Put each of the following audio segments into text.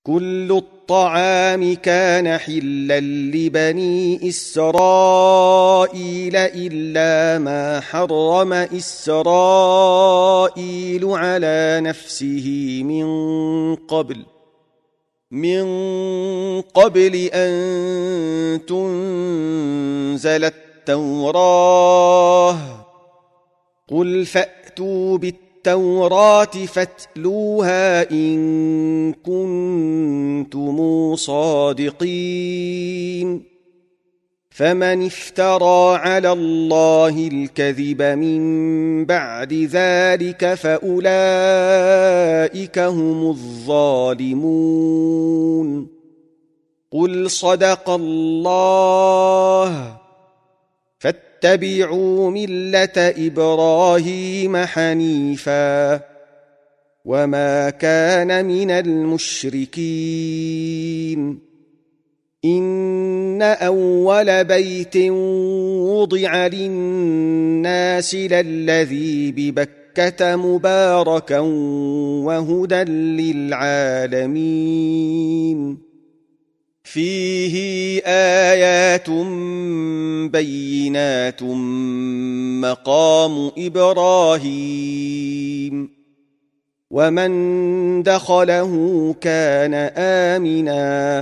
كل الطعام كان حلا لبني إسرائيل إلا ما حرم إسرائيل على نفسه من قبل أن تنزل التوراة. قل فأتوا بالتوراة فاتلوها إن كنتم صادقين. فمن افترى على الله الكذب من بعد ذلك فأولئك هم الظالمون. قل صدق الله. فاتبعوا ملة إبراهيم حنيفا وما كان من المشركين. إن أول بيت وضع للناس للذي ببكة مباركا وهدى للعالمين. فيه آيات بينات مقام إبراهيم ومن دخله كان آمنا.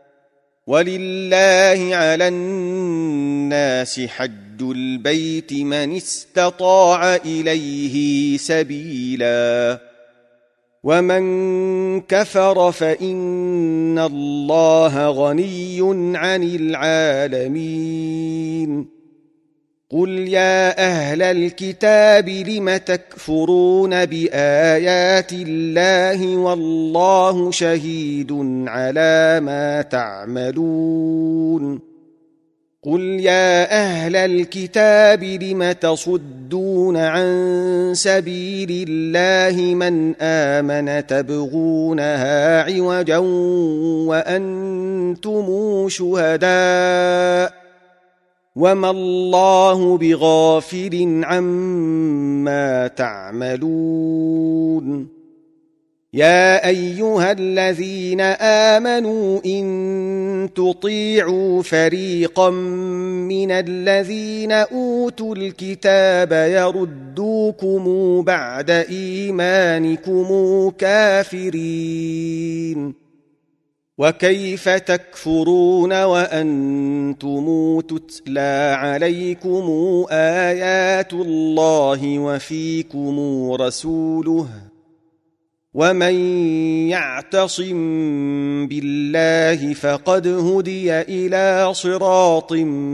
ولله على الناس حج البيت من استطاع إليه سبيلا ومن كفر فإن الله غني عن العالمين. قل يا أهل الكتاب لم تكفرون بآيات الله والله شهيد على ما تعملون. قل يا أهل الكتاب لم تصدون عن سبيل الله من آمن تبغونها عوجا وأنتم شهداء وما الله بغافل عما تعملون. يا أيها الذين آمنوا إن تطيعوا فريقا من الذين أوتوا الكتاب يردوكم بعد إيمانكم كافرين. وكيف تكفرون وأنتم تتلى عليكم آيات الله وفيكم رسوله ومن يعتصم بالله فقد هدي إلى صراط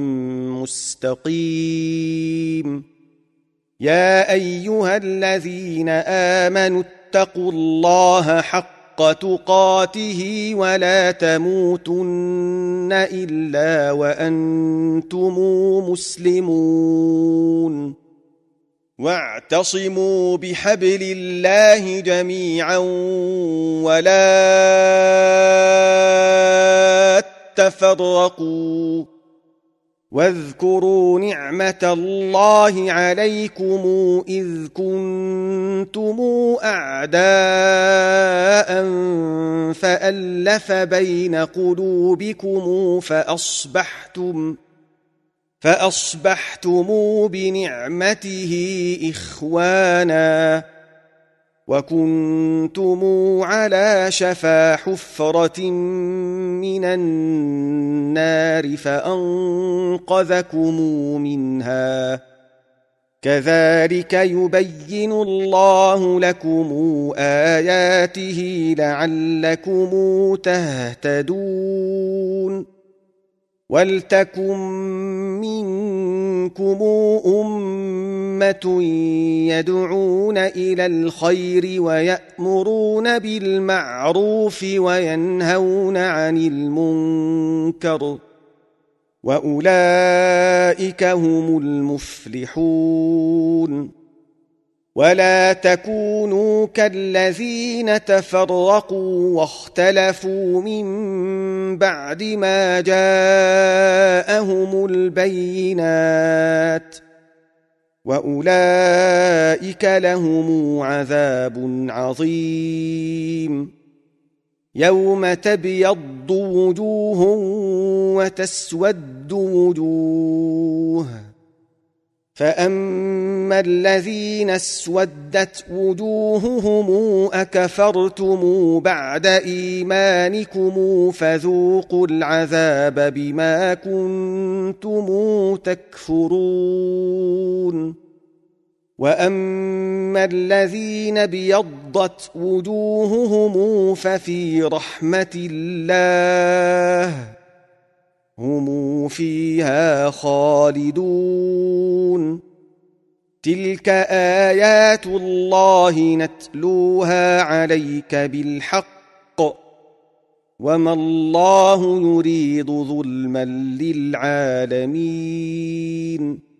مستقيم. يا أيها الذين آمنوا اتقوا الله حق تقاته ولا تموتن إلا وأنتم مسلمون. واعتصموا بحبل الله جميعا ولا تفرقوا. واذكروا نعمة الله عليكم إذ كنتم أعداء فألف بين قلوبكم فأصبحتم بنعمته إخوانا وكنتم على شفا حفرة من النار فأنقذكم منها. كذلك يبين الله لكم آياته لعلكم تهتدون. ولتكن منكم أمة يدعون إلى الخير ويأمرون بالمعروف وينهون عن المنكر وأولئك هم المفلحون. ولا تكونوا كالذين تفرقوا واختلفوا من بعد ما جاءهم البينات وأولئك لهم عذاب عظيم. يوم تبيض وجوه وتسود وجوه فأما الذين اسودت وجوههم أكفرتم بعد إيمانكم فذوقوا العذاب بما كنتم تكفرون وأما الذين ابيضت وجوههم ففي رحمة الله هم فيها خالدون تلك آيات الله نتلوها عليك بالحق وما الله يريد ظلما للعالمين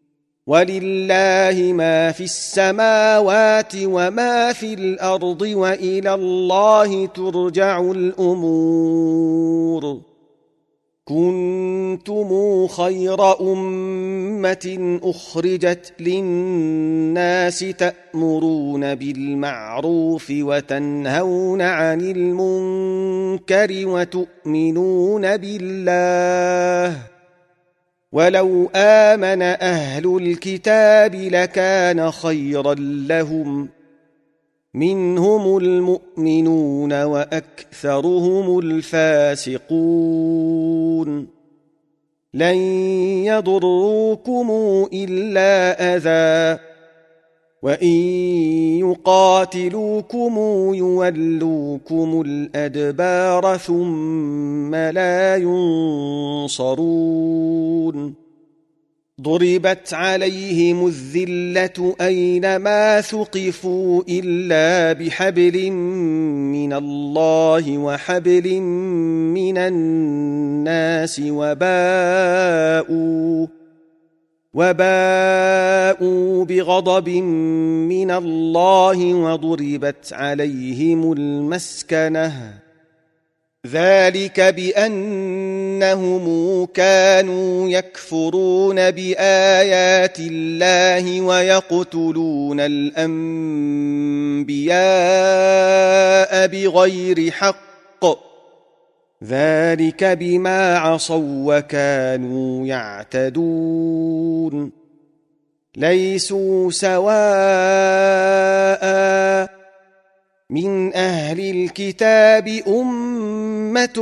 ولله ما في السماوات وما في الأرض وإلى الله ترجع الأمور كنتم خير أمة أخرجت للناس تأمرون بالمعروف وتنهون عن المنكر وتؤمنون بالله ولو آمن أهل الكتاب لكان خيرا لهم منهم المؤمنون وأكثرهم الفاسقون لن يضروكم إلا أذى وإن يقاتلوكم يولوكم الأدبار ثم لا ينصرون ضربت عليهم الذلة أينما ثقفوا إلا بحبل من الله وحبل من الناس وباءوا بغضب من الله وضربت عليهم المسكنة ذلك بأنهم كانوا يكفرون بآيات الله ويقتلون الأنبياء بغير حق ذلك بما عصوا وكانوا يعتدون ليسوا سواء من أهل الكتاب أمة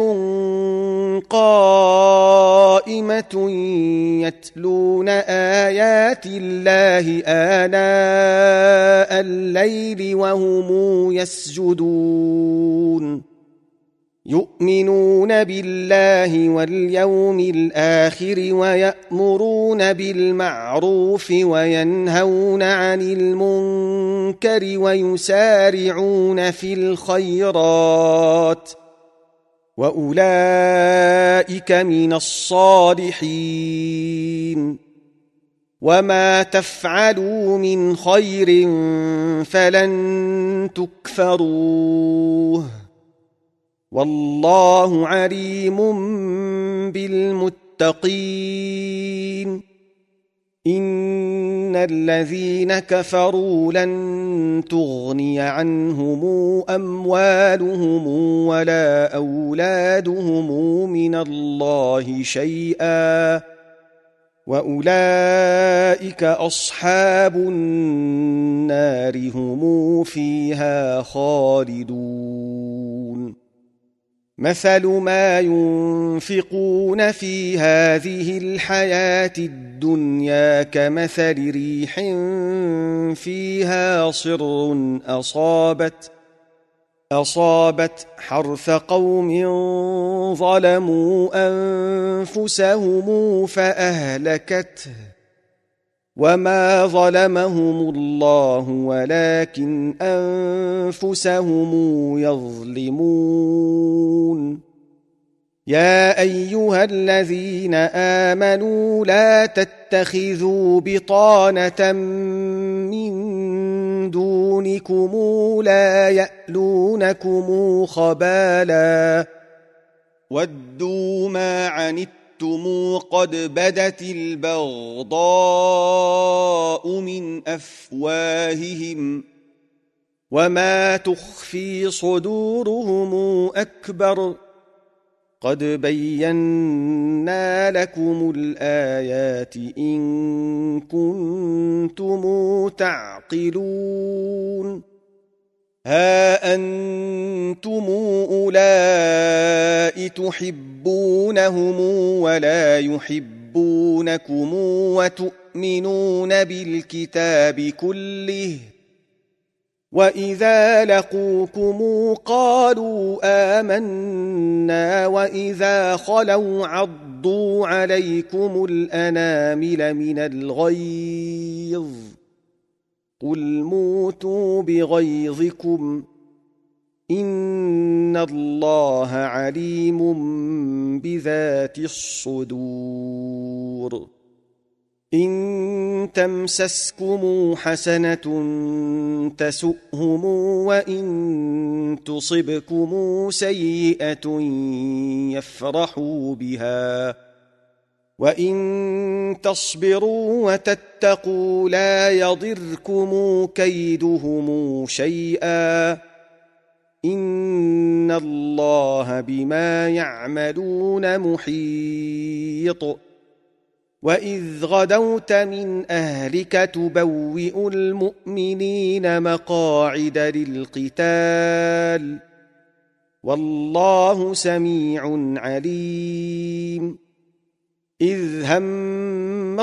قائمة يتلون آيات الله آناء الليل وهم يسجدون يؤمنون بالله واليوم الآخر ويأمرون بالمعروف وينهون عن المنكر ويسارعون في الخيرات وأولئك من الصالحين وما تفعلوا من خير فلن تكفروه والله عليم بالمتقين إن الذين كفروا لن تغني عنهم أموالهم ولا أولادهم من الله شيئا وأولئك أصحاب النار هم فيها خالدون مثل ما ينفقون في هذه الحياة الدنيا كمثل ريح فيها صر أصابت حرث قوم ظلموا أنفسهم فأهلكته وما ظلمهم الله ولكن أنفسهم يظلمون يا أيها الذين آمنوا لا تتخذوا بطانة من دونكم لا يألونكم خبالا ودوا ما عنتم قد بدت البغضاء من أفواههم وما تخفي صدورهم أكبر قد بينا لكم الآيات إن كنتم تعقلون ها أنتم أولئك تحبونهم ولا يحبونكم وتؤمنون بالكتاب كله وإذا لقوكم قالوا آمنا وإذا خلوا عضوا عليكم الأنامل من الغيظ قل موتوا بغيظكم إن الله عليم بذات الصدور إن تمسسكم حسنة تسؤهم وإن تصبكم سيئة يفرحوا بها وإن تصبروا وتتقوا لا يضركم كيدهم شيئا إن الله بما يعملون محيط وإذ غدوت من أهلك تبوئ المؤمنين مقاعد للقتال والله سميع عليم إذ هم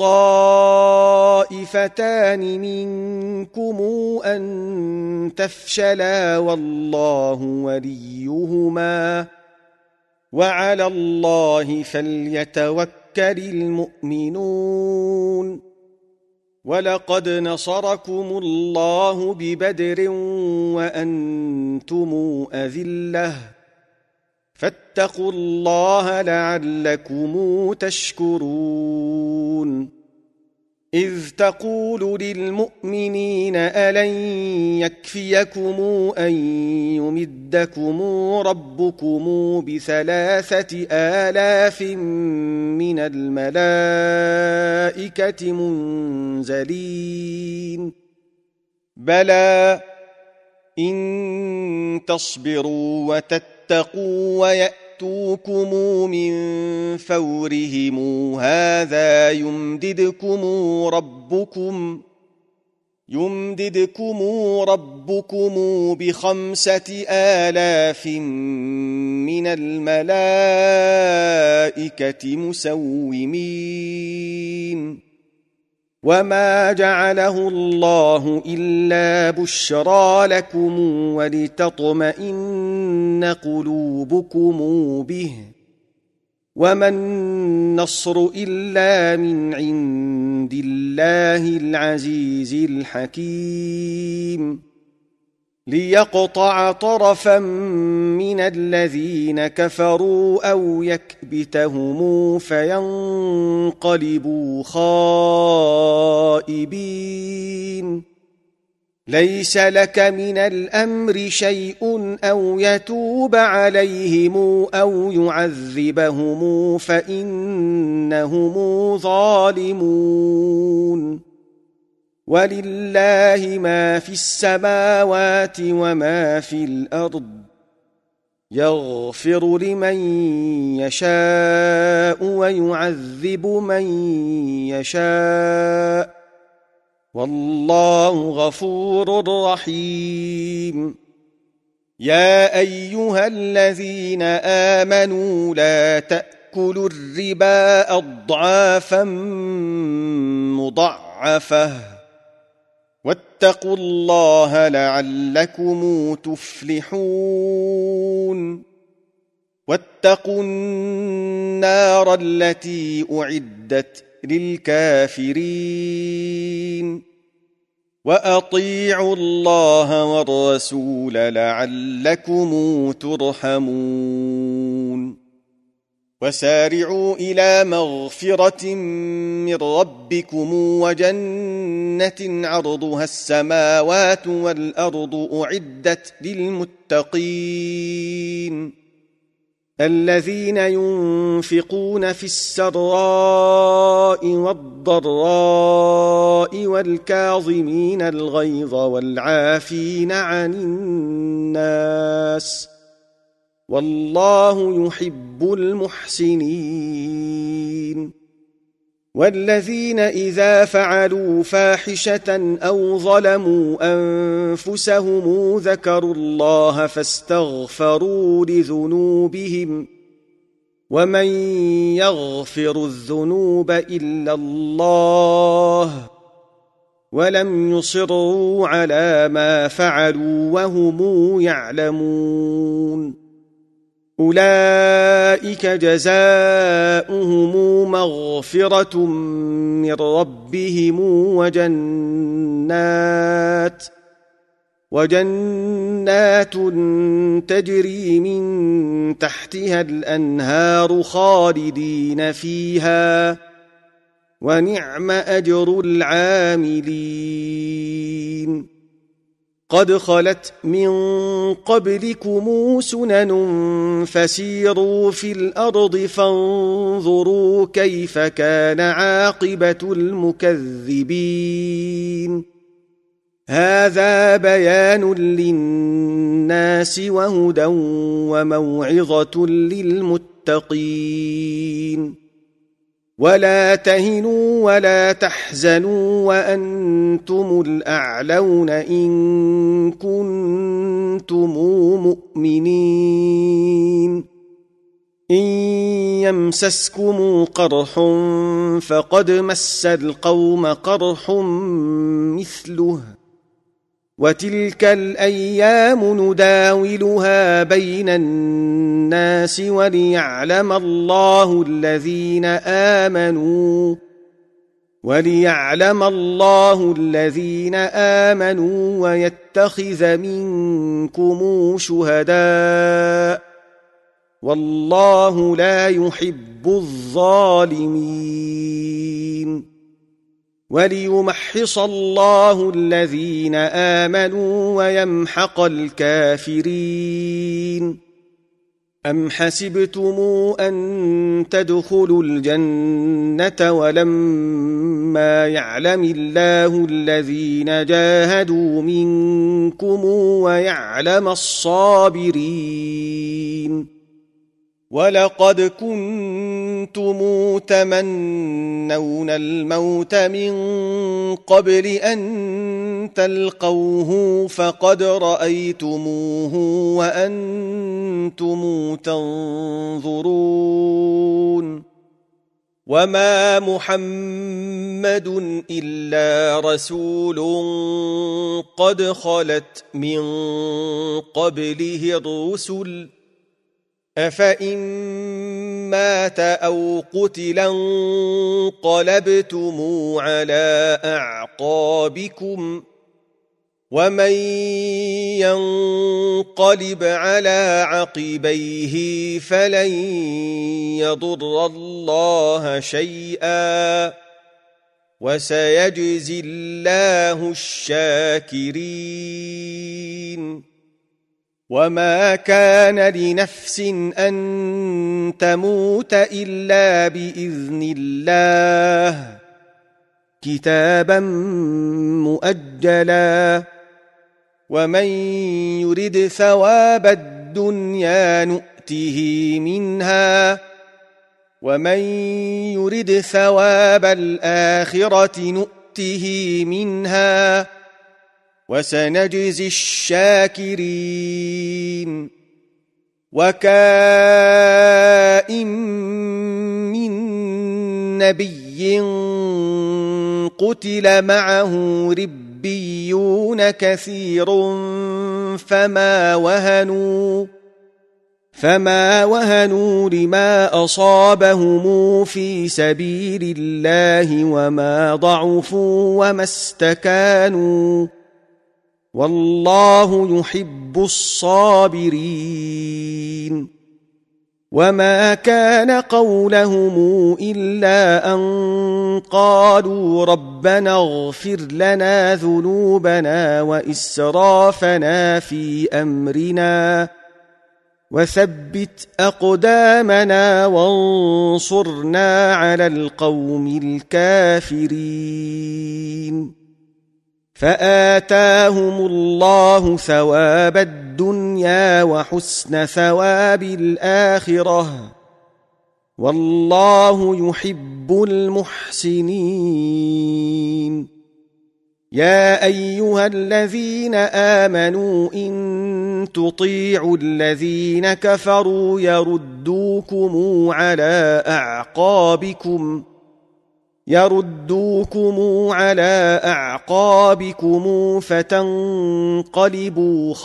الطائفتان منكم أن تفشلا والله وليهما وعلى الله فليتوكل المؤمنون ولقد نصركم الله ببدر وأنتم أذلة فاتقوا الله لعلكم تشكرون إذ تقول للمؤمنين ألن يكفيكم أن يمدكم ربكم ب3,000 من الملائكة منزلين بلى إن تصبروا وتتقوا ويأتوكم من فورهم هذا يمددكم ربكم ب5,000 من الملائكة مسومين وما جعله الله إلا بشرى لكم ولتطمئن قلوبكم به وما النصر إلا من عند الله العزيز الحكيم ليقطع طرفا من الذين كفروا أو يكبتهم فينقلبوا خائبين ليس لك من الأمر شيء أو يتوب عليهم أو يعذبهم فإنهم ظالمون ولله ما في السماوات وما في الأرض يغفر لمن يشاء ويعذب من يشاء والله غفور رحيم يا أيها الذين آمنوا لا تأكلوا الربا أضعافا مضاعفة واتقوا الله لعلكم تفلحون واتقوا النار التي أعدت للكافرين وأطيعوا الله والرسول لعلكم ترحمون وسارعوا إلى مغفرة من ربكم وجنة عرضها السماوات والأرض أعدت للمتقين الذين ينفقون في السراء والضراء والكاظمين الغيظ والعافين عن الناس والله يحب المحسنين والذين إذا فعلوا فاحشة أو ظلموا أنفسهم ذكروا الله فاستغفروا لذنوبهم ومن يغفر الذنوب إلا الله ولم يصروا على ما فعلوا وهم يعلمون أولئك جزاؤهم مغفرة من ربهم وجنات تجري من تحتها الأنهار خالدين فيها ونعم أجر العاملين قد خلت من قبلكم سنن فسيروا في الأرض فانظروا كيف كان عاقبة المكذبين هذا بيان للناس وهدى وموعظة للمتقين ولا تهنوا ولا تحزنوا وأنتم الأعلون إن كنتم مؤمنين إن يمسسكم قرح فقد مس القوم قرح مثله وتلك الأيام نداولها بين الناس وليعلم الله الذين آمنوا ويتخذ منكم شهداء والله لا يحب الظالمين وليمحص الله الذين آمنوا ويمحق الكافرين أم حسبتم أن تدخلوا الجنة ولما يعلم الله الذين جاهدوا منكم ويعلم الصابرين ولقد كنتم تمنون الموت من قبل أن تلقوه فقد رأيتموه وأنتم تنظرون وما محمد إلا رسول قد خلت من قبله الرسل أفإن مات أو قتلا انقلبتم على أعقابكم ومن ينقلب على عقبيه فلن يضر الله شيئا وسيجزي الله الشاكرين وما كان لنفس أن تموت إلا بإذن الله كتابا مؤجلا ومن يرد ثواب الدنيا نؤته منها ومن يرد ثواب الآخرة نؤته منها وسنجزي الشاكرين وكائن من نبي قتل معه ربيون كثير فما وهنوا لما أصابهم في سبيل الله وما ضعفوا وما استكانوا والله يحب الصابرين وما كان قولهم إلا أن قالوا ربنا اغفر لنا ذنوبنا وإسرافنا في أمرنا وثبت أقدامنا وانصرنا على القوم الكافرين فآتاهم الله ثواب الدنيا وحسن ثواب الآخرة والله يحب المحسنين يا أيها الذين آمنوا إن تطيعوا الذين كفروا يردوكم على أعقابكم فتنقلبوا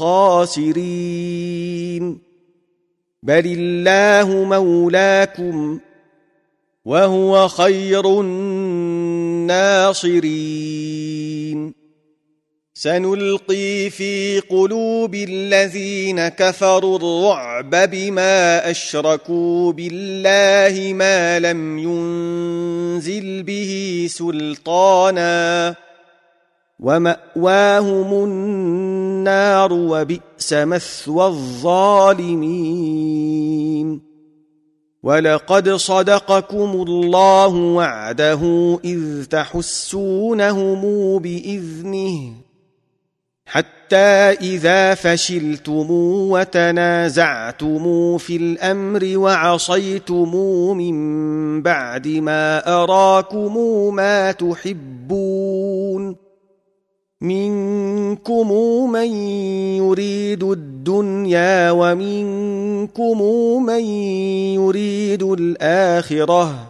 خاسرين بل الله مولاكم وهو خير الناصرين سنلقي في قلوب الذين كفروا الرعب بما أشركوا بالله ما لم ينزل به سلطانا ومأواهم النار وبئس مثوى الظالمين ولقد صدقكم الله وعده إذ تحسونهم بإذنه حتى إذا فشلتم وتنازعتم في الأمر وعصيتم من بعد ما أراكم ما تحبون منكم من يريد الدنيا ومنكم من يريد الآخرة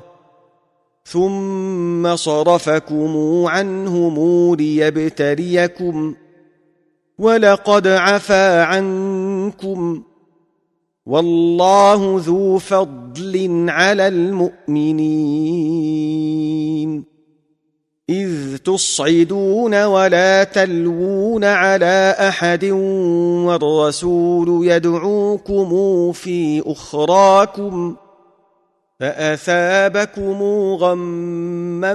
ثم صرفكم عنهم ليبتليكم ولقد عفا عنكم والله ذو فضل على المؤمنين إذ تصعدون ولا تلوون على أحد والرسول يدعوكم في أخراكم فأثابكم غما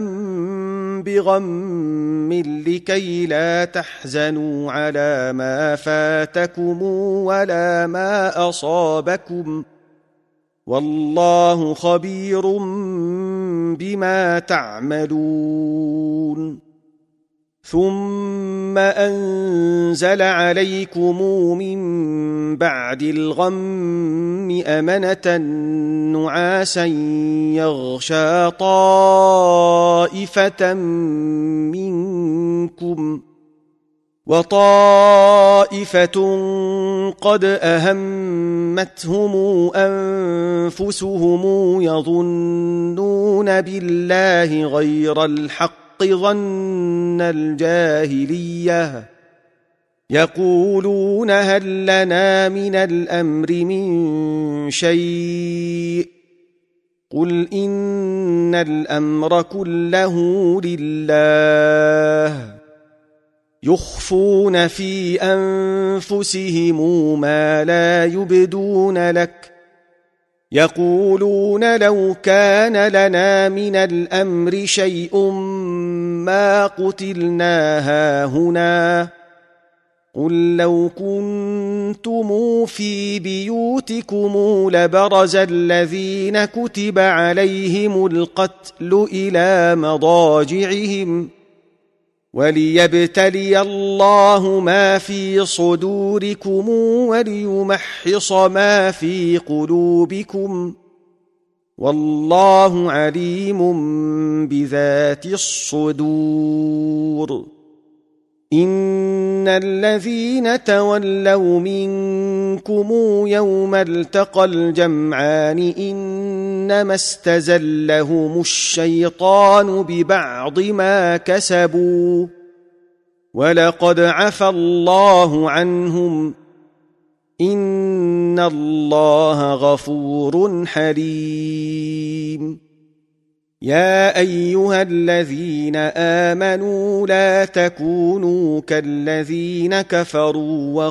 بغم لكي لا تحزنوا على ما فاتكم ولا ما أصابكم والله خبير بما تعملون ثم أنزل عليكم من بعد الغم أمنة نعاسا يغشى طائفة منكم وطائفة قد أهمتهم أنفسهم يظنون بالله غير الحق ظن الجاهلية يقولون هل لنا من الأمر من شيء قل إن الأمر كله لله يخفون في أنفسهم ما لا يبدون لك يقولون لو كان لنا من الأمر شيء ما قتلنا هاهنا قل لو كنتم في بيوتكم لبرز الذين كتب عليهم القتل إلى مضاجعهم وليبتلي الله ما في صدوركم وليمحص ما في قلوبكم والله عليم بذات الصدور إن الذين تولوا منكم يوم التقى الجمعان إنما استزلهم الشيطان ببعض ما كسبوا ولقد عفى الله عنهم إن الله غفور حليم يا أيها الذين آمنوا لا تكونوا كالذين كفروا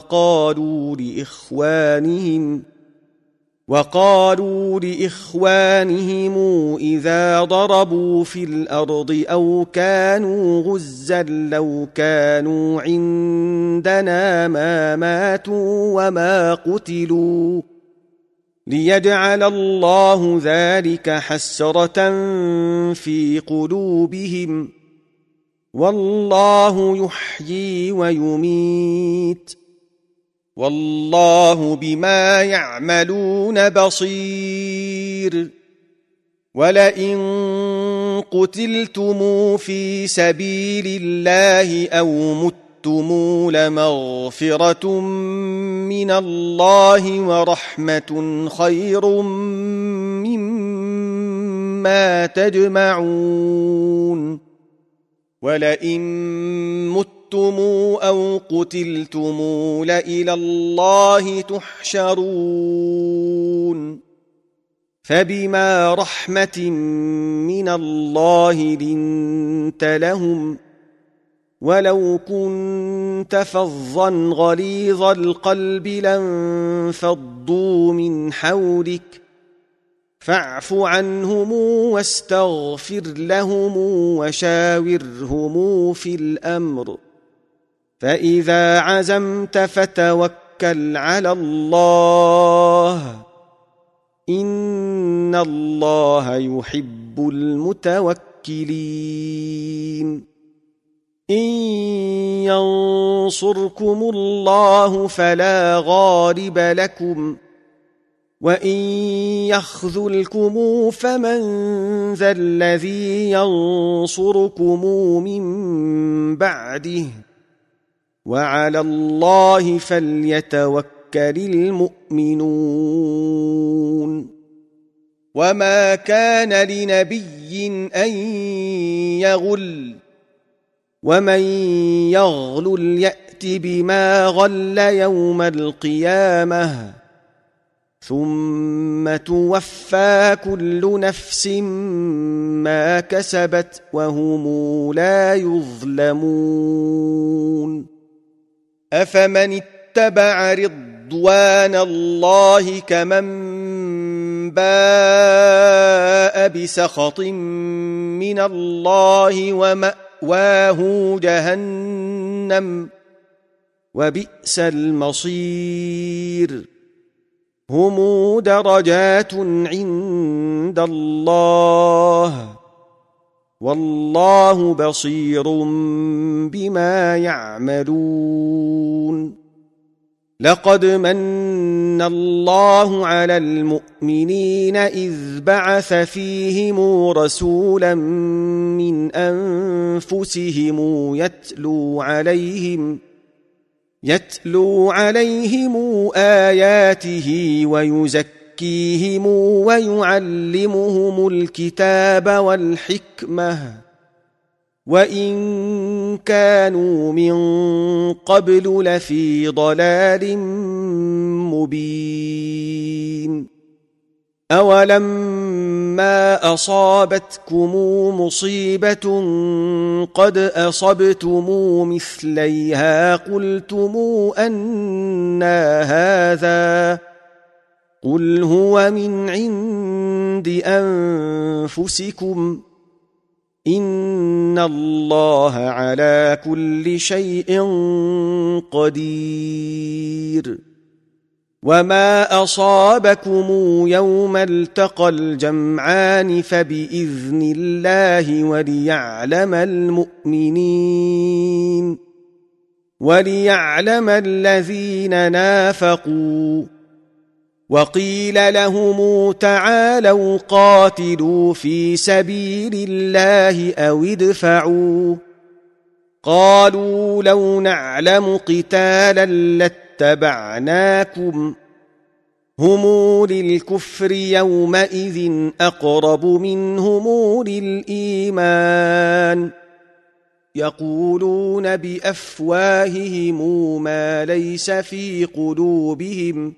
وقالوا لإخوانهم إذا ضربوا في الأرض أو كانوا غزا لو كانوا عندنا ما ماتوا وما قتلوا ليجعل الله ذلك حسرة في قلوبهم، والله يحيي ويميت، والله بما يعملون بصير. ولئن قتلتم في سبيل الله أو متم لمغفرة من الله ورحمة خير مما تجمعون. ولئن متم أو قتلتم لإلى الله تحشرون. فبما رحمة من الله لنت لهم، ولو كنت فظا غليظ القلب لانفضوا من حولك، فاعف عنهم واستغفر لهم وشاورهم في الأمر، فإذا عزمت فتوكل على الله، إن الله يحب المتوكلين. إن ينصركم الله فلا غالب لكم، وإن يخذلكم فمن ذا الذي ينصركم من بعده، وعلى الله فليتوكل المؤمنون. وما كان لنبي أن يغل، ومن يغلل يأت بما غل يوم القيامة، ثم توفى كل نفس ما كسبت وهم لا يظلمون. أفمن اتبع رضوان الله كمن باء بسخط من الله ومأواه جهنم، وبئس المصير. هم درجات عند الله، والله بصير بما يعملون. لقد من الله على المؤمنين إذ بعث فيهم رسولا من أنفسهم يتلو عليهم آياته ويزكيهم ويعلمهم الكتاب والحكمة، وإن كانوا من قبل لفي ضلال مبين. أولما أصابتكم مصيبة قد أصبتم مثليها قلتم أنى هذا، قل هو من عند أنفسكم، إن الله على كل شيء قدير. وما أصابكم يوم التقى الجمعان فبإذن الله وليعلم الذين نافقوا. وقيل لهم تعالوا قاتلوا في سبيل الله أو ادفعوا، قالوا لو نعلم قتالا لاتبعناكم، هم للكفر يومئذ أقرب منهم للإيمان، يقولون بأفواههم ما ليس في قلوبهم،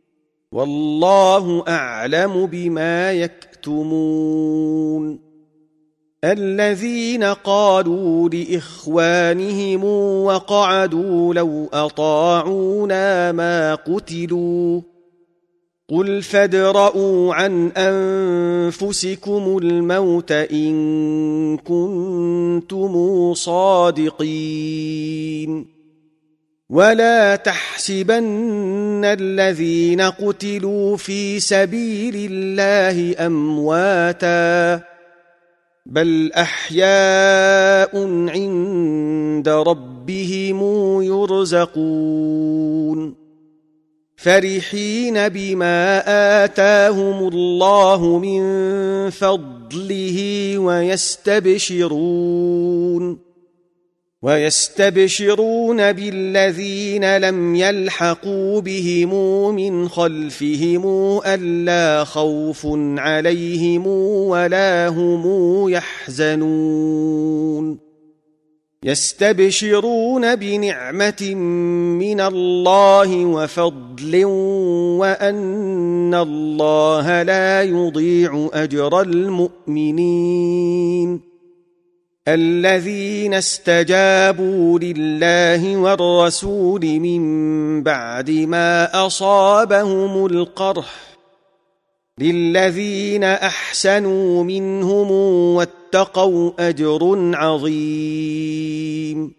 والله أعلم بما يكتمون. الذين قالوا لإخوانهم وقعدوا لو أطاعونا ما قتلوا، قل فادرءوا عن أنفسكم الموت إن كنتم صادقين. ولا تحسبن الذين قتلوا في سبيل الله أمواتا بل أحياء عند ربهم يرزقون فرحين بما آتاهم الله من فضله ويستبشرون بالذين لم يلحقوا بهم من خلفهم ألا خوف عليهم ولا هم يحزنون يستبشرون بنعمة من الله وفضل وأن الله لا يضيع أجر المؤمنين الذين استجابوا لله والرسول من بعد ما أصابهم القرح للذين أحسنوا منهم واتقوا أجر عظيم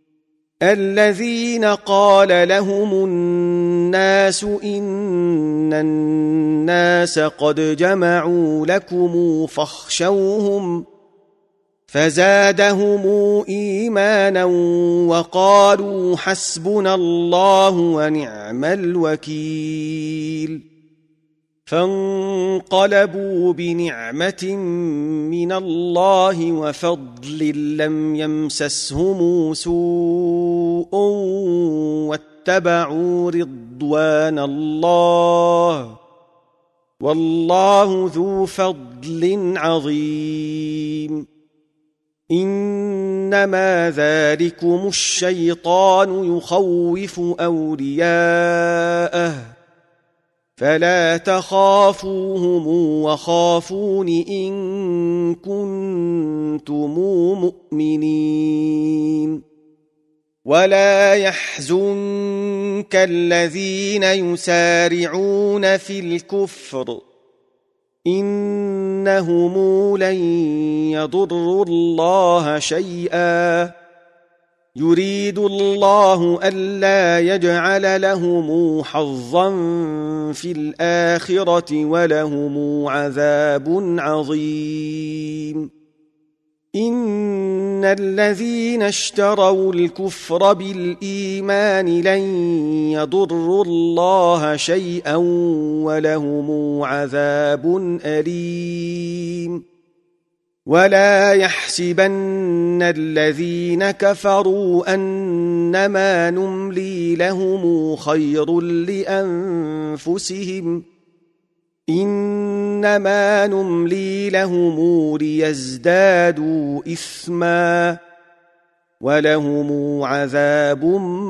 الذين قال لهم الناس إن الناس قد جمعوا لكم فاخشوهم فزادهم إيمانا وقالوا حسبنا الله ونعم الوكيل فانقلبوا بنعمة من الله وفضل لم يمسسهم سوء واتبعوا رضوان الله والله ذو فضل عظيم إنما ذلكم الشيطان يخوف أولياءه فلا تخافوهم وخافون إن كنتم مؤمنين ولا يحزنك الذين يسارعون في الكفر إنهم لن يضروا الله شيئا يريد الله ألا يجعل لهم حظا في الآخرة ولهم عذاب عظيم إن الذين اشتروا الكفر بالإيمان لن يضروا الله شيئا ولهم عذاب أليم ولا يحسبن الذين كفروا أنما نملي لهم خير لأنفسهم إنما نملي لهم ليزدادوا إثما ولهم عذاب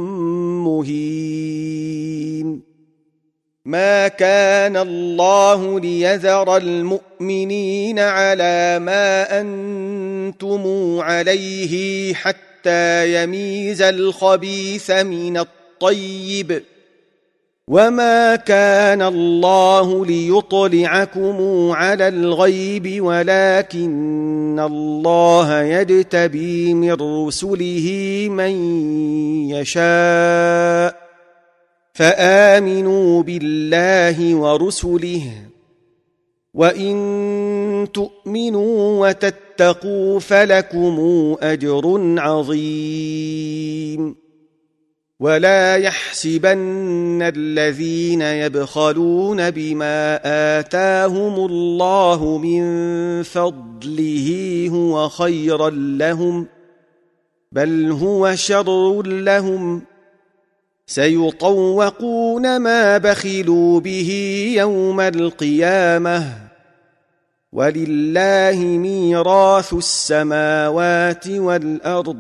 مهين ما كان الله ليذر المؤمنين على ما أنتم عليه حتى يميز الخبيث من الطيب وما كان الله ليطلعكم على الغيب ولكن الله يجتبي من رسله من يشاء فآمنوا بالله ورسله وإن تؤمنوا وتتقوا فلكم أجر عظيم ولا يحسبن الذين يبخلون بما آتاهم الله من فضله هو خيرا لهم بل هو شر لهم سيطوقون ما بخلوا به يوم القيامة ولله ميراث السماوات والأرض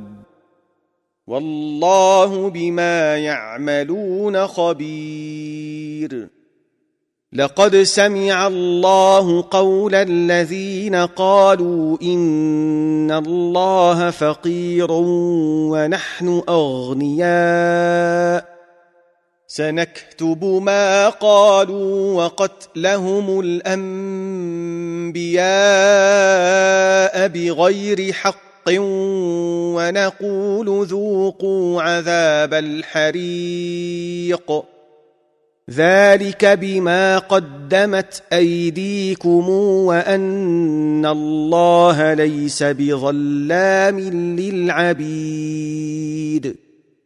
والله بما يعملون خبير لقد سمع الله قول الذين قالوا إن الله فقير ونحن أغنياء سنكتب ما قالوا وقتلهم الأنبياء بغير حق ونقول ذوقوا عذاب الحريق ذلك بما قدمت أيديكم وأن الله ليس بظلام للعبيد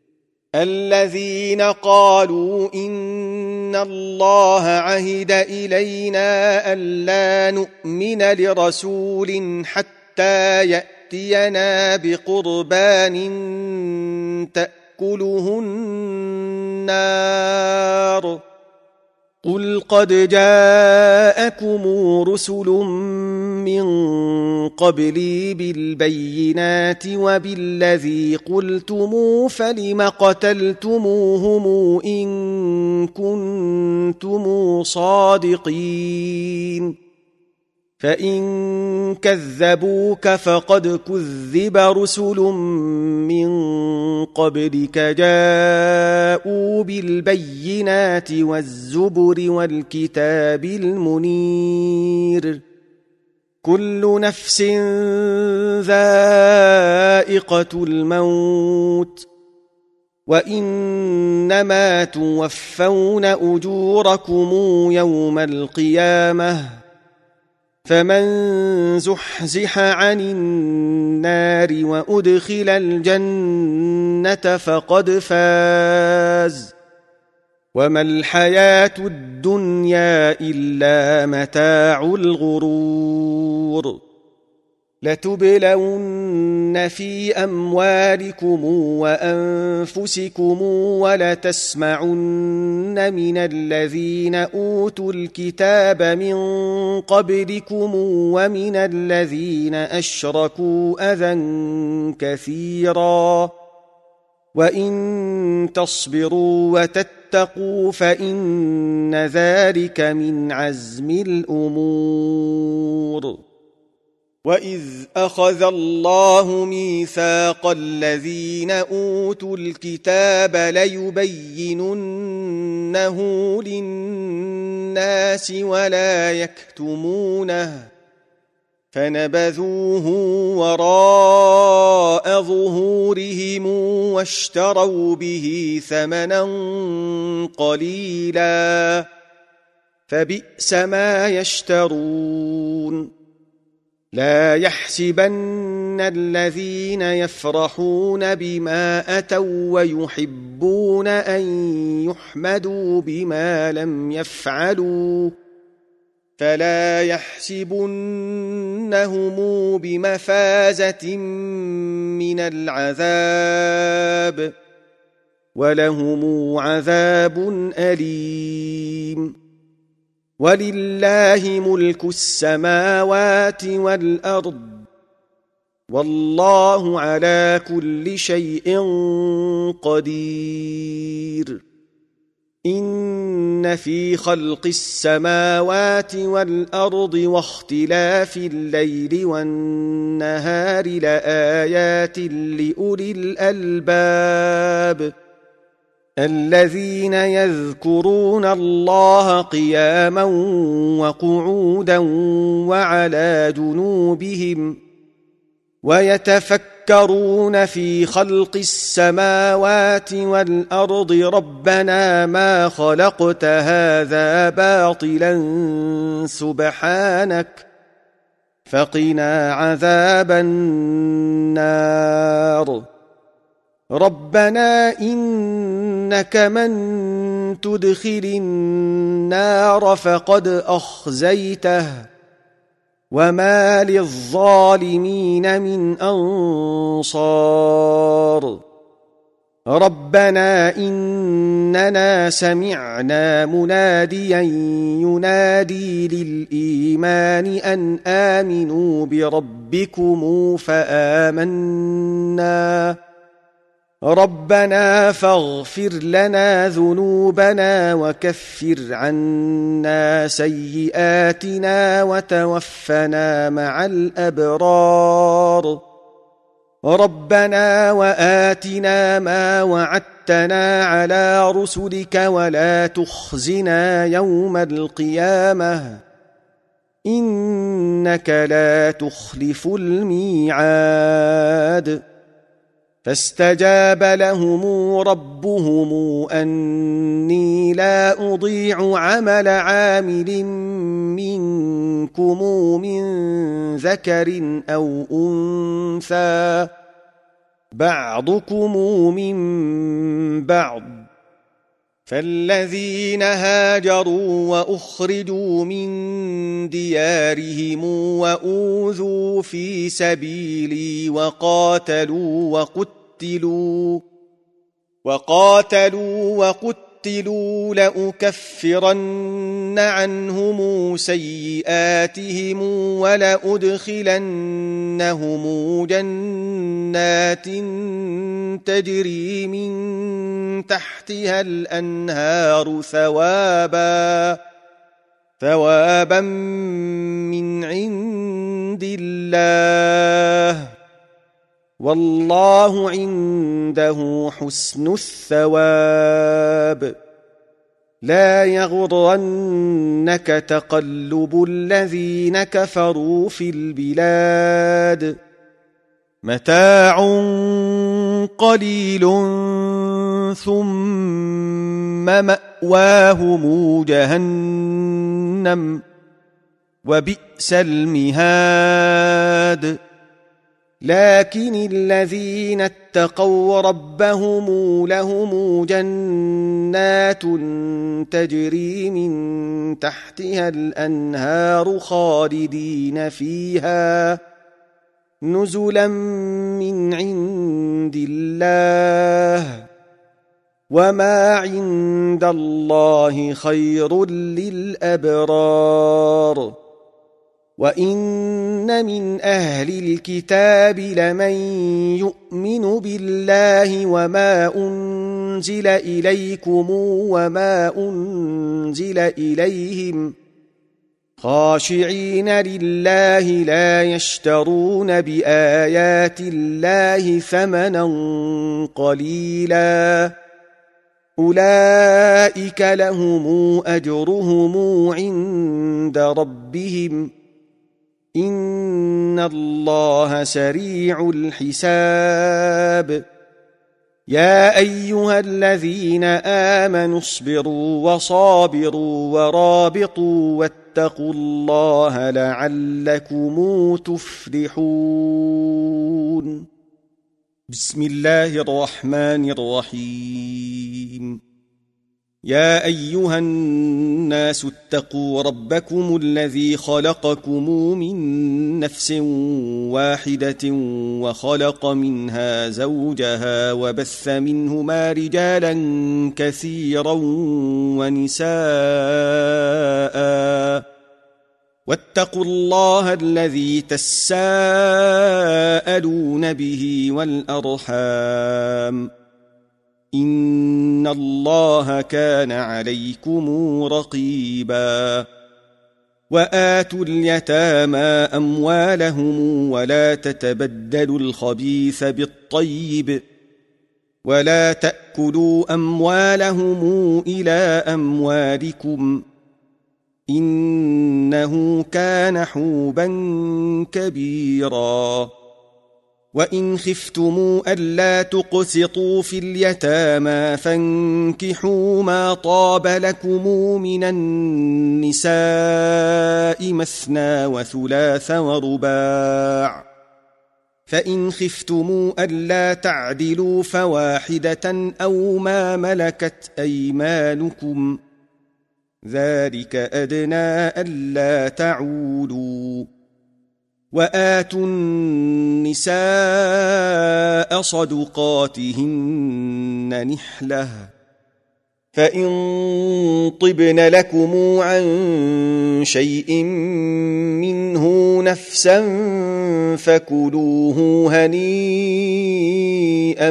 الذين قالوا إن الله عهد إلينا ألا نؤمن لرسول حتى يأتينا بقربان تأكله النار قل قد جاءكم رسل من قبلي بالبينات وبالذي قلتم فلم قتلتموهم إن كنتم صادقين فإن كذبوك فقد كذب رسل من قبلك جاءوا بالبينات والزبر والكتاب المنير كل نفس ذائقة الموت وإنما توفون أجوركم يوم القيامة فمن زحزح عن النار وأدخل الجنة فقد فاز وما الحياة الدنيا إلا متاع الغرور لتبلون في أموالكم وأنفسكم ولتسمعن من الذين أوتوا الكتاب من قبلكم ومن الذين أشركوا أذى كثيرا وإن تصبروا وتتقوا فإن ذلك من عزم الأمور وإذ أخذ الله ميثاق الذين أوتوا الكتاب ليبيننه للناس ولا يكتمونه فنبذوه وراء ظهورهم واشتروا به ثمنا قليلا فبئس ما يشترون لا يحسبن الذين يفرحون بما أتوا ويحبون أن يحمدوا بما لم يفعلوا فلا يحسبنهم بمفازة من العذاب ولهم عذاب أليم ولله ملك السماوات والأرض والله على كل شيء قدير إن في خلق السماوات والأرض واختلاف الليل والنهار لآيات لأولي الألباب الذين يذكرون الله قياما وقعودا وعلى جنوبهم ويتفكرون في خلق السماوات والأرض ربنا ما خلقت هذا باطلا سبحانك فقنا عذاب النار ربنا إنك من تدخل النار فقد أخزيته وما للظالمين من أنصار ربنا إننا سمعنا مناديا ينادي للإيمان أن آمنوا بربكم فآمنا ربنا فاغفر لنا ذنوبنا وكفر عنا سيئاتنا وتوفنا مع الأبرار ربنا وآتنا ما وعدتنا على رسلك ولا تخزنا يوم القيامة إنك لا تخلف الميعاد فاستجاب لهم ربهم أني لا أضيع عمل عامل منكم من ذكر أو أنثى بعضكم من بعض فالذين هاجروا وأخرجوا من ديارهم وأوذوا في سبيلي وقاتلوا لأكفرن عنهم سيئاتهم ولأدخلنهم جنات تجري من تحتها الأنهار ثوابا من عند الله والله عنده حسن الثواب لا يغرنك تقلب الذين كفروا في البلاد متاع قليل ثم مأواهم جهنم وبئس المهاد لكن الذين اتقوا ربهم لهم جنات تجري من تحتها الأنهار خالدين فيها نزلا من عند الله وما عند الله خير للأبرار وإن من أهل الكتاب لمن يؤمن بالله وما أنزل إليكم وما أنزل إليهم خاشعين لله لا يشترون بآيات الله ثمنا قليلا أولئك لهم أجرهم عند ربهم إن الله سريع الحساب يا أيها الذين آمنوا اصبروا وصابروا ورابطوا واتقوا الله لعلكم تفلحون بسم الله الرحمن الرحيم يا أيها الناس اتقوا ربكم الذي خلقكم من نفس واحدة وخلق منها زوجها وبث منهما رجالا كثيرا ونساء واتقوا الله الذي تساءلون به والأرحام إن الله كان عليكم رقيبا وآتوا اليتامى أموالهم ولا تتبدلوا الخبيث بالطيب ولا تأكلوا أموالهم إلى أموالكم إنه كان حوبا كبيرا وإن خفتم ألا تقسطوا في اليتامى فانكحوا ما طاب لكم من النساء مثنى وثلاث ورباع فإن خفتم ألا تعدلوا فواحدة أو ما ملكت أيمانكم ذلك أدنى ألا تعولوا وآتوا النساء صدقاتهن نحلة فإن طبن لكم عن شيء منه نفسا فكلوه هنيئا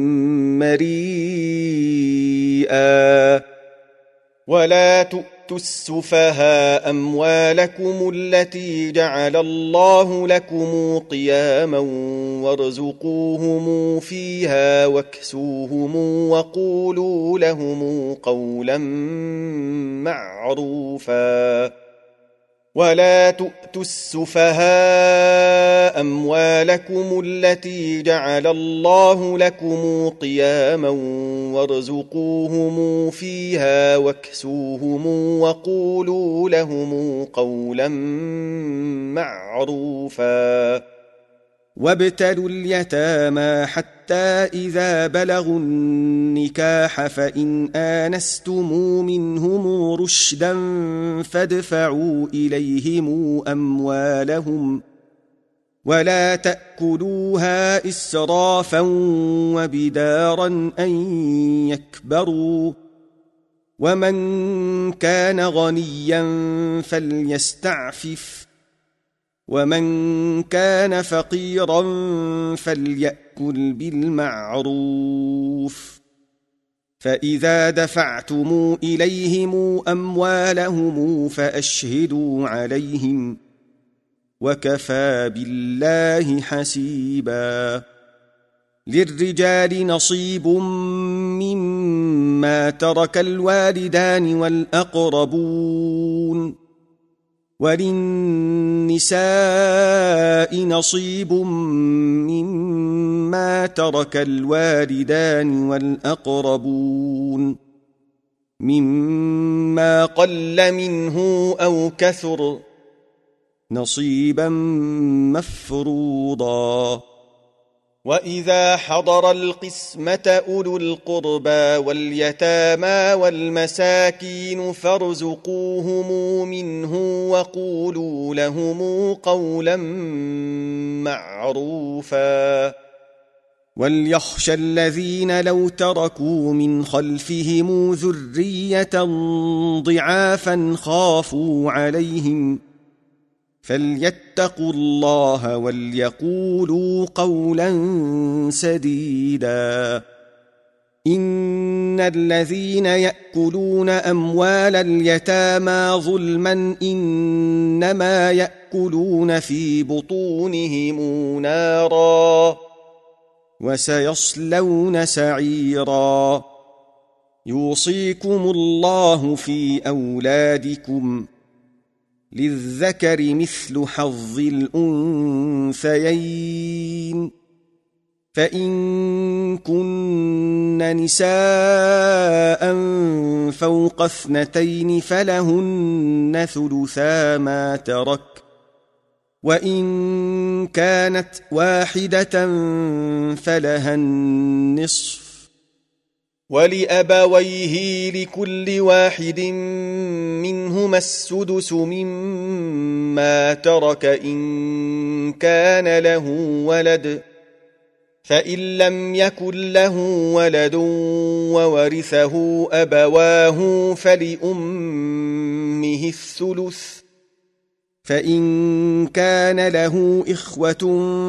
مريئا ولا تؤتوا السفهاء أموالكم التي جعل الله لكم قياما وارزقوهم فيها واكسوهم وقولوا لهم قولا معروفا ولا تؤتوا السفهاء أموالكم التي جعل الله لكم قياما وارزقوهم فيها واكسوهم وقولوا لهم قولا معروفا وابتلوا اليتامى حتى إذا بلغوا النكاح فإن آنستم منهم رشدا فادفعوا إليهم أموالهم ولا تأكلوها إسرافا وبدارا أن يكبروا ومن كان غنيا فليستعفف ومن كان فقيرا فليأكل بالمعروف فإذا دفعتم إليهم أموالهم فأشهدوا عليهم وكفى بالله حسيبا للرجال نصيب مما ترك الوالدان والأقربون وللنساء نصيب مما ترك الوالدان والأقربون مما قل منه أو كثر نصيبا مفروضا وإذا حضر القسمة أولو القربى واليتامى والمساكين فارزقوهم منه وقولوا لهم قولا معروفا وليخشى الذين لو تركوا من خلفهم ذرية ضعافا خافوا عليهم فليتقوا الله وليقولوا قولا سديدا إن الذين يأكلون أموال اليتامى ظلما إنما يأكلون في بطونهم نارا وسيصلون سعيرا يوصيكم الله في أولادكم للذكر مثل حظ الأنثيين فإن كن نساء فوق 2 فلهن ثلثا ما ترك وإن كانت واحدة فلها النصف ولأبويه لكل واحد منهما السدس مما ترك إن كان له ولد فإن لم يكن له ولد وورثه أبواه فلأمه الثلث فإن كان له إخوة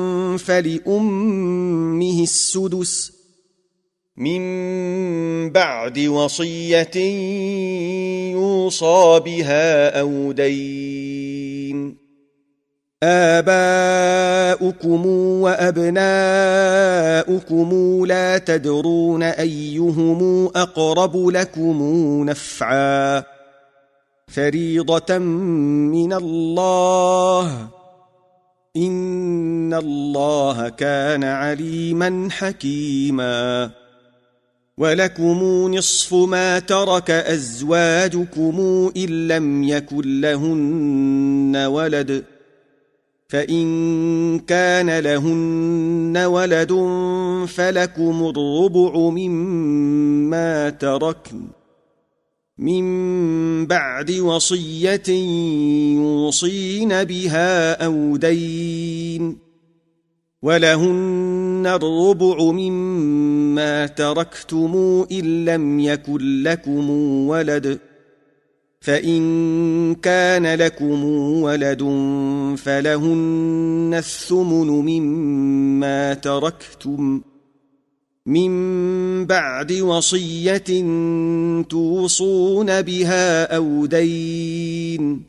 فلأمه السدس من بعد وصية يوصى بها أو دين آباؤكم وأبناؤكم لا تدرون أيهم أقرب لكم نفعا فريضة من الله إن الله كان عليما حكيما ولكم نصف ما ترك أزواجكم إن لم يكن لهن ولد فإن كان لهن ولد فلكم الربع مما تركن من بعد وصية يوصين بها أو دين ولهن الربع مما تركتم إن لم يكن لكم ولد فإن كان لكم ولد فلهن الثمن مما تركتم من بعد وصية توصون بها أو دين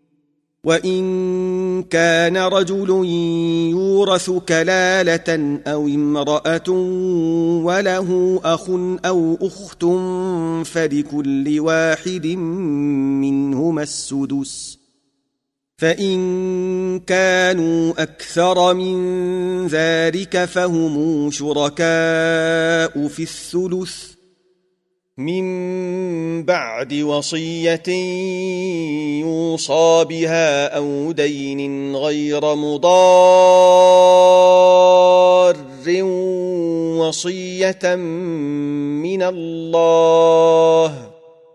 وإن كان رجل يورث كلالة أو امرأة وله أخ أو أخت فلكل واحد منهما السدس فإن كانوا أكثر من ذلك فهم شركاء في الثلث من بعد وصية يوصى بها أو دين غير مضار وصية من الله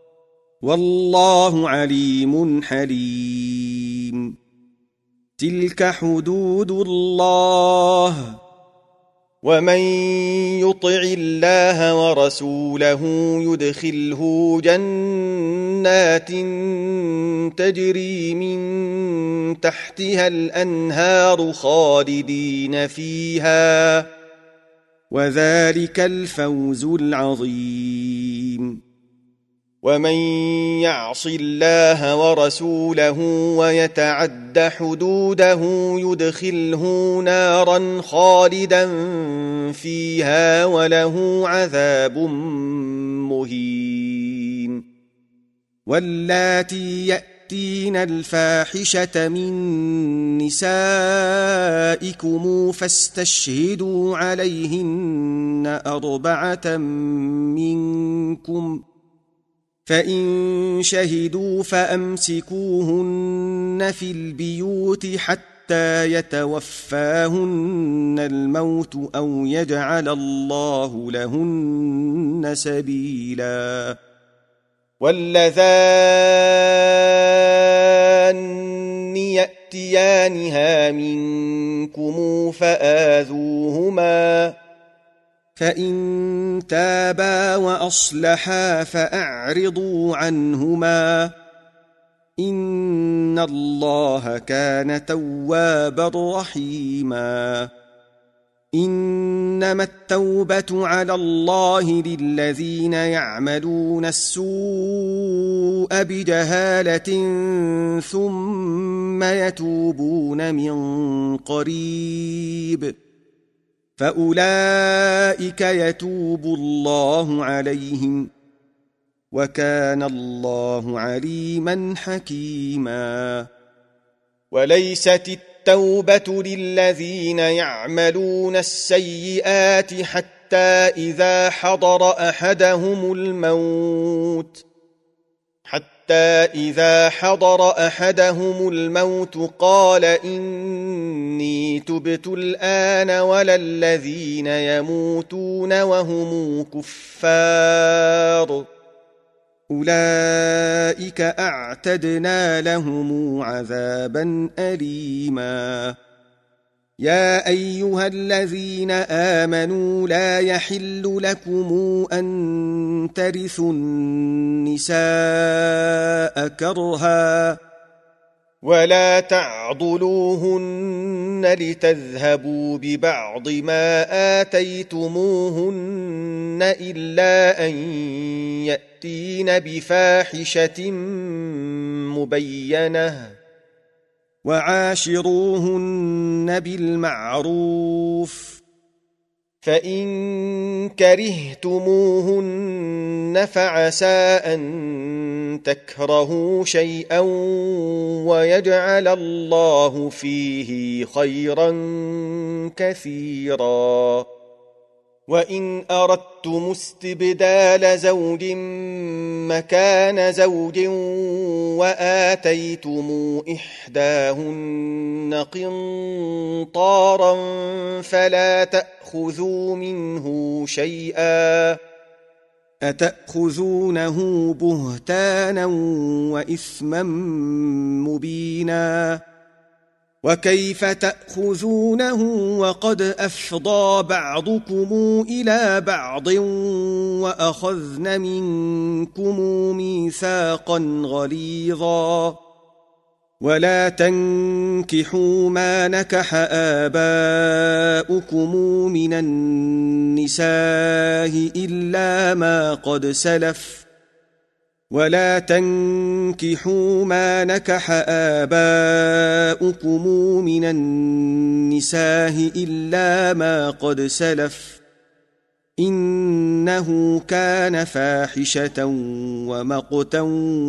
والله عليم حليم. تلك حدود الله ومن يطع الله ورسوله يدخله جنات تجري من تحتها الأنهار خالدين فيها وذلك الفوز العظيم. ومن يعص الله ورسوله ويتعد حدوده يدخله نارا خالدا فيها وله عذاب مهين. واللاتي يأتين الفاحشة من نسائكم فاستشهدوا عليهن 4 منكم فإن شهدوا فأمسكوهن في البيوت حتى يتوفاهن الموت أو يجعل الله لهن سبيلا. واللذان يأتيانها منكم فآذوهما فإن تابا وأصلحا فأعرضوا عنهما إن الله كان توابا رحيما. إنما التوبة على الله للذين يعملون السوء بجهالة ثم يتوبون من قريب فأولئك يتوب الله عليهم وكان الله عليما حكيما. وليست التوبة للذين يعملون السيئات حتى إذا حضر أحدهم الموت قال إني تبت الآن ولا الذين يموتون وهم كفار أولئك أعتدنا لهم عذابا أليما. يا أيها الذين آمنوا لا يحل لكم أن ترثوا النساء كرها ولا تعضلوهن لتذهبوا ببعض ما آتيتموهن إلا أن يأتين بفاحشة مبينة وعاشروهن بالمعروف فإن كرهتموهن فعسى أن تكرهوا شيئا ويجعل الله فيه خيرا كثيرا. وإن أردتم استبدال زوج مكان زوج وآتيتم إحداهن قنطارا فلا تأخذوا منه شيئا أتأخذونه بهتانا وإثما مبينا. وكيف تأخذونه وقد أفضى بعضكم إلى بعض وأخذن منكم ميثاقا غليظا. ولا تنكحوا ما نكح آباؤكم من النساء إلا ما قد سلف ولا تنكحوا ما نكح آباؤكم من النساء إلا ما قد سلف إنه كان فاحشة ومقتا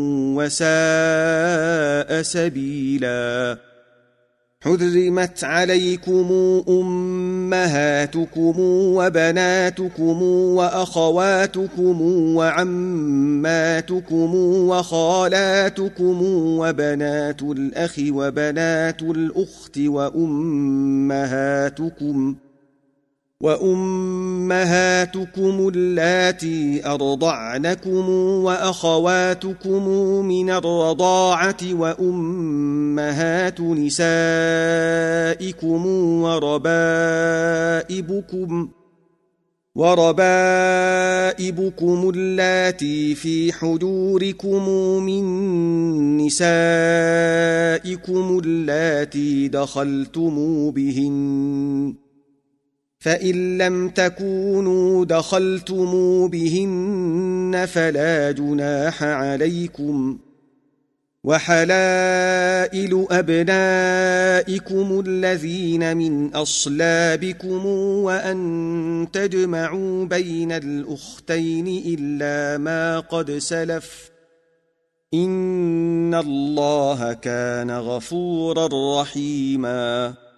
وساء سبيلا حرمت عليكم أمهاتكم وبناتكم وأخواتكم وعماتكم وخالاتكم وبنات الأخ وبنات الأخت وأمهاتكم اللاتي أرضعنكم وأخواتكم من الرضاعة وأمهات نسائكم وربائبكم اللاتي في حجوركم من نسائكم اللاتي دخلتم بهن فإن لم تكونوا دخلتم بهن فلا جناح عليكم وحلائل أبنائكم الذين من أصلابكم وأن تجمعوا بين الأختين إلا ما قد سلف إن الله كان غفورا رحيما